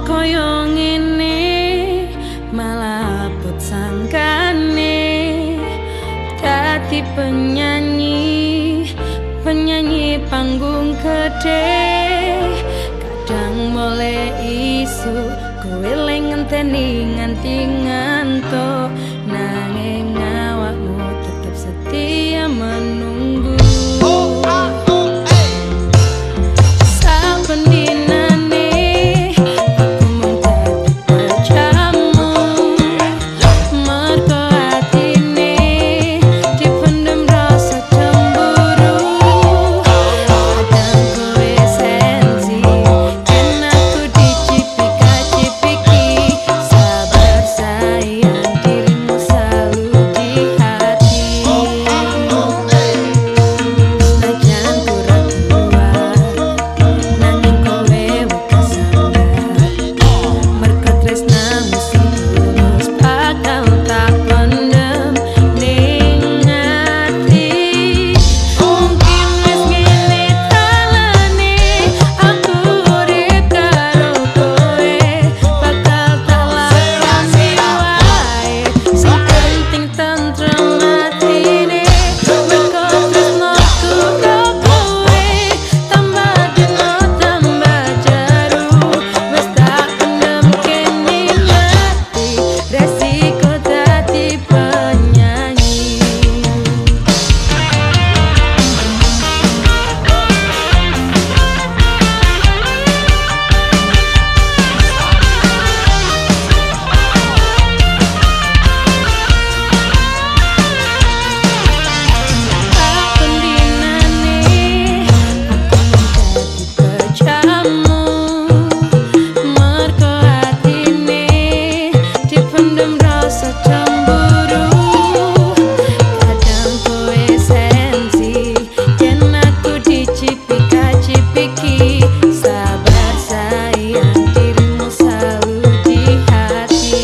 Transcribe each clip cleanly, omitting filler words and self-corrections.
koyo ngene malah put sangkane dadi penyanyi panggung gede. Kadang mulai isu kowe leng ngenteni nganti ngantuk, nanging awakmu tetep setia menunggu. Saben dinane aku mung dadi pacarmu, mergo atine dipendem rasa cemburu. Kadang kowe sensi yen aku dicipika-cipiki, sabar sayang dirimu selalu di hati. Senajan ku ragu nanging kowe wekas sabar, merga tresnamu sing tulus bakal tak pendem ning ati. Mungkin wis ngene talane aku urip karo kowe, bakal tak lakoni wae, sing penting tentrem atine. Merga tresnaku karo kowe tambah dino tambah jaru, wis tak pendem kene ati, resiko dadi penyanyi. Saben dinane aku dadi pacarmu, mergo atine dipendem rasa cemburu. Kadang kowe sensi yen aku dicipika-cipiki, sabar sayang dirimu selalu di hati.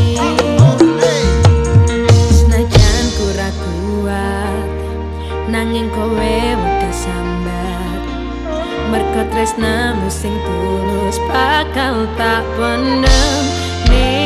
Senajan ku ra kuat nanging kowe wekas sambat, merga tresnamu sing tulus bakal tak pendem ning